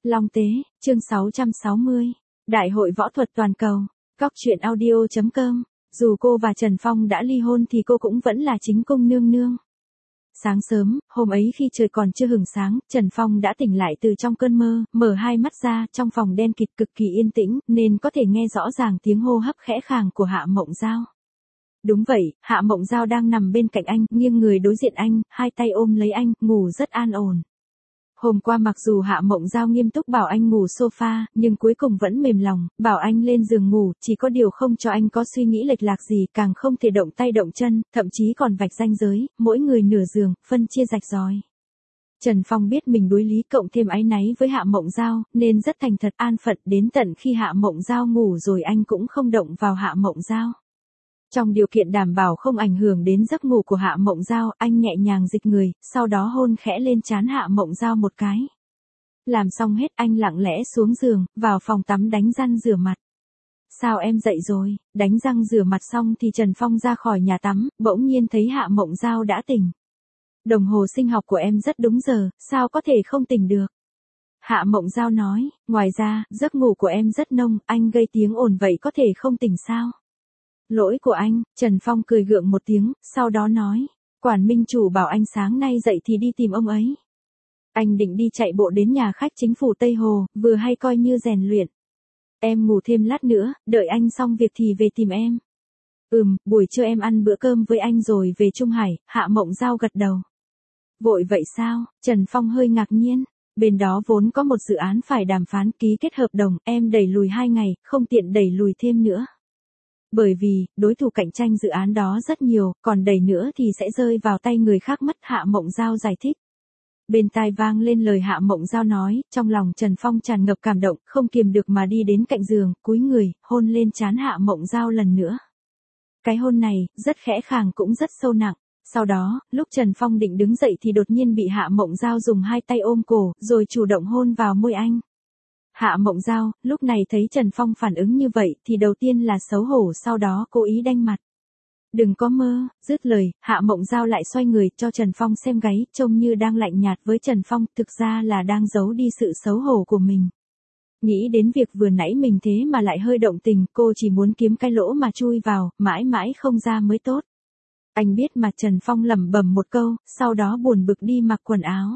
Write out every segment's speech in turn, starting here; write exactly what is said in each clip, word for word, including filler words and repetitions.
Long Tế, chương sáu trăm sáu mươi. Đại hội võ thuật toàn cầu. Cóc truyện audio chấm com. Dù cô và Trần Phong đã ly hôn thì cô cũng vẫn là chính cung nương nương. Sáng sớm, hôm ấy khi trời còn chưa hửng sáng, Trần Phong đã tỉnh lại từ trong cơn mơ, mở hai mắt ra, trong phòng đen kịt cực kỳ yên tĩnh, nên có thể nghe rõ ràng tiếng hô hấp khẽ khàng của Hạ Mộng Giao. Đúng vậy, Hạ Mộng Giao đang nằm bên cạnh anh, nghiêng người đối diện anh, hai tay ôm lấy anh, ngủ rất an ổn. Hôm qua mặc dù Hạ Mộng Giao nghiêm túc bảo anh ngủ sofa, nhưng cuối cùng vẫn mềm lòng, bảo anh lên giường ngủ, chỉ có điều không cho anh có suy nghĩ lệch lạc gì, càng không thể động tay động chân, thậm chí còn vạch ranh giới, mỗi người nửa giường, phân chia rạch ròi. Trần Phong biết mình đối lý cộng thêm áy náy với Hạ Mộng Giao, nên rất thành thật an phận, đến tận khi Hạ Mộng Giao ngủ rồi anh cũng không động vào Hạ Mộng Giao. Trong điều kiện đảm bảo không ảnh hưởng đến giấc ngủ của Hạ Mộng Giao, anh nhẹ nhàng dịch người, sau đó hôn khẽ lên trán Hạ Mộng Giao một cái. Làm xong hết anh lặng lẽ xuống giường, vào phòng tắm đánh răng rửa mặt. Sao em dậy rồi? Đánh răng rửa mặt xong thì Trần Phong ra khỏi nhà tắm, bỗng nhiên thấy Hạ Mộng Giao đã tỉnh. Đồng hồ sinh học của em rất đúng giờ, sao có thể không tỉnh được? Hạ Mộng Giao nói, ngoài ra, giấc ngủ của em rất nông, anh gây tiếng ồn vậy có thể không tỉnh sao? Lỗi của anh, Trần Phong cười gượng một tiếng, sau đó nói, quản minh chủ bảo anh sáng nay dậy thì đi tìm ông ấy. Anh định đi chạy bộ đến nhà khách chính phủ Tây Hồ, vừa hay coi như rèn luyện. Em ngủ thêm lát nữa, đợi anh xong việc thì về tìm em. Ừm, buổi trưa em ăn bữa cơm với anh rồi về Trung Hải, Hạ Mộng Giao gật đầu. Vội vậy sao? Trần Phong hơi ngạc nhiên. Bên đó vốn có một dự án phải đàm phán ký kết hợp đồng, em đẩy lùi hai ngày, không tiện đẩy lùi thêm nữa. Bởi vì, đối thủ cạnh tranh dự án đó rất nhiều, còn đẩy nữa thì sẽ rơi vào tay người khác mất, Hạ Mộng Giao giải thích. Bên tai vang lên lời Hạ Mộng Giao nói, trong lòng Trần Phong tràn ngập cảm động, không kiềm được mà đi đến cạnh giường, cúi người, hôn lên trán Hạ Mộng Giao lần nữa. Cái hôn này, rất khẽ khàng cũng rất sâu nặng. Sau đó, lúc Trần Phong định đứng dậy thì đột nhiên bị Hạ Mộng Giao dùng hai tay ôm cổ, rồi chủ động hôn vào môi anh. Hạ Mộng Giao, lúc này thấy Trần Phong phản ứng như vậy thì đầu tiên là xấu hổ, sau đó cố ý đanh mặt. Đừng có mơ, dứt lời, Hạ Mộng Giao lại xoay người cho Trần Phong xem gáy, trông như đang lạnh nhạt với Trần Phong, thực ra là đang giấu đi sự xấu hổ của mình. Nghĩ đến việc vừa nãy mình thế mà lại hơi động tình, cô chỉ muốn kiếm cái lỗ mà chui vào, mãi mãi không ra mới tốt. Anh biết mà, Trần Phong lẩm bẩm một câu, sau đó buồn bực đi mặc quần áo.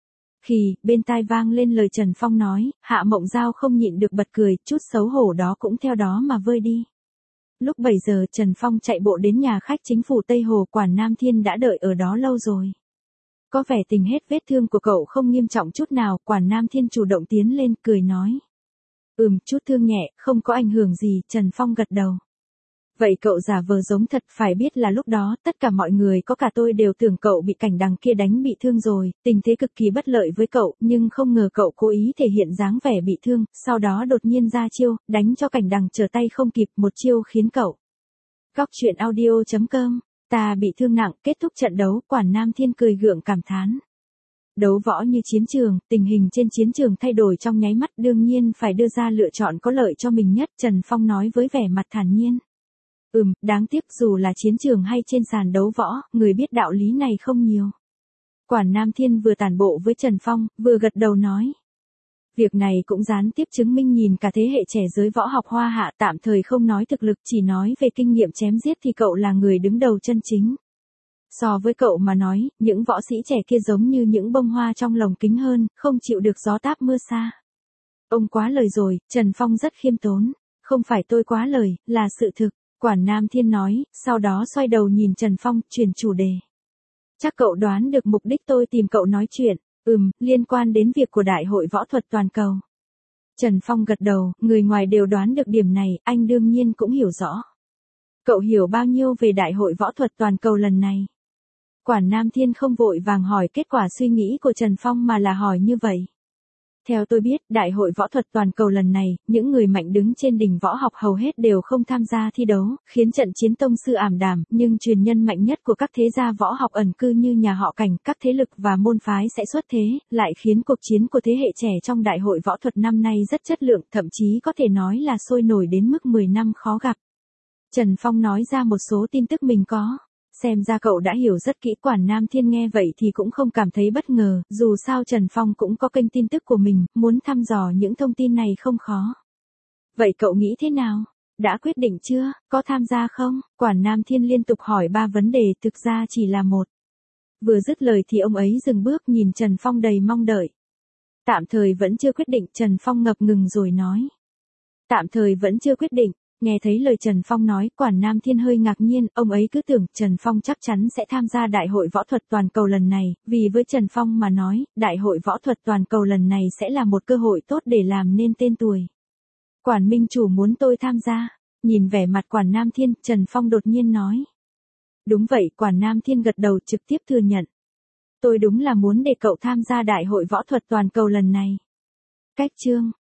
Khi, bên tai vang lên lời Trần Phong nói, Hạ Mộng Giao không nhịn được bật cười, chút xấu hổ đó cũng theo đó mà vơi đi. Lúc bảy giờ Trần Phong chạy bộ đến nhà khách chính phủ Tây Hồ, Quản Nam Thiên đã đợi ở đó lâu rồi. Có vẻ tình hết vết thương của cậu không nghiêm trọng chút nào, Quản Nam Thiên chủ động tiến lên, cười nói. Ừm, chút thương nhẹ, không có ảnh hưởng gì, Trần Phong gật đầu. Vậy cậu giả vờ giống thật, phải biết là lúc đó, tất cả mọi người có cả tôi đều tưởng cậu bị cảnh đằng kia đánh bị thương rồi, tình thế cực kỳ bất lợi với cậu, nhưng không ngờ cậu cố ý thể hiện dáng vẻ bị thương, sau đó đột nhiên ra chiêu, đánh cho cảnh đằng trở tay không kịp, một chiêu khiến cậu. Cóc truyện audio chấm com, ta bị thương nặng, kết thúc trận đấu, Quản Nam Thiên cười gượng cảm thán. Đấu võ như chiến trường, tình hình trên chiến trường thay đổi trong nháy mắt, đương nhiên phải đưa ra lựa chọn có lợi cho mình nhất, Trần Phong nói với vẻ mặt thản nhiên. Ừm, đáng tiếc dù là chiến trường hay trên sàn đấu võ, người biết đạo lý này không nhiều. Quản Nam Thiên vừa tản bộ với Trần Phong, vừa gật đầu nói. Việc này cũng gián tiếp chứng minh nhìn cả thế hệ trẻ giới võ học Hoa Hạ, tạm thời không nói thực lực, chỉ nói về kinh nghiệm chém giết thì cậu là người đứng đầu chân chính. So với cậu mà nói, những võ sĩ trẻ kia giống như những bông hoa trong lồng kính hơn, không chịu được gió táp mưa xa. Ông quá lời rồi, Trần Phong rất khiêm tốn. Không phải tôi quá lời, là sự thực. Quản Nam Thiên nói, sau đó xoay đầu nhìn Trần Phong, chuyển chủ đề. Chắc cậu đoán được mục đích tôi tìm cậu nói chuyện, ừm, liên quan đến việc của Đại hội võ thuật toàn cầu. Trần Phong gật đầu, người ngoài đều đoán được điểm này, anh đương nhiên cũng hiểu rõ. Cậu hiểu bao nhiêu về Đại hội võ thuật toàn cầu lần này? Quản Nam Thiên không vội vàng hỏi kết quả suy nghĩ của Trần Phong mà là hỏi như vậy. Theo tôi biết, Đại hội võ thuật toàn cầu lần này, những người mạnh đứng trên đỉnh võ học hầu hết đều không tham gia thi đấu, khiến trận chiến tông sư ảm đạm, nhưng truyền nhân mạnh nhất của các thế gia võ học ẩn cư như nhà họ Cảnh, các thế lực và môn phái sẽ xuất thế, lại khiến cuộc chiến của thế hệ trẻ trong Đại hội võ thuật năm nay rất chất lượng, thậm chí có thể nói là sôi nổi đến mức mười năm khó gặp. Trần Phong nói ra một số tin tức mình có. Xem ra cậu đã hiểu rất kỹ. Quản Nam Thiên nghe vậy thì cũng không cảm thấy bất ngờ, dù sao Trần Phong cũng có kênh tin tức của mình, muốn thăm dò những thông tin này không khó. Vậy cậu nghĩ thế nào? Đã quyết định chưa? Có tham gia không? Quản Nam Thiên liên tục hỏi ba vấn đề, thực ra chỉ là một. Vừa dứt lời thì ông ấy dừng bước nhìn Trần Phong đầy mong đợi. Tạm thời vẫn chưa quyết định, Trần Phong ngập ngừng rồi nói. Tạm thời vẫn chưa quyết định. Nghe thấy lời Trần Phong nói, Quản Nam Thiên hơi ngạc nhiên, ông ấy cứ tưởng Trần Phong chắc chắn sẽ tham gia Đại hội Võ thuật Toàn cầu lần này, vì với Trần Phong mà nói, Đại hội Võ thuật Toàn cầu lần này sẽ là một cơ hội tốt để làm nên tên tuổi. Quản minh chủ muốn tôi tham gia. Nhìn vẻ mặt Quản Nam Thiên, Trần Phong đột nhiên nói. Đúng vậy, Quản Nam Thiên gật đầu trực tiếp thừa nhận. Tôi đúng là muốn để cậu tham gia Đại hội Võ thuật Toàn cầu lần này. Cách chương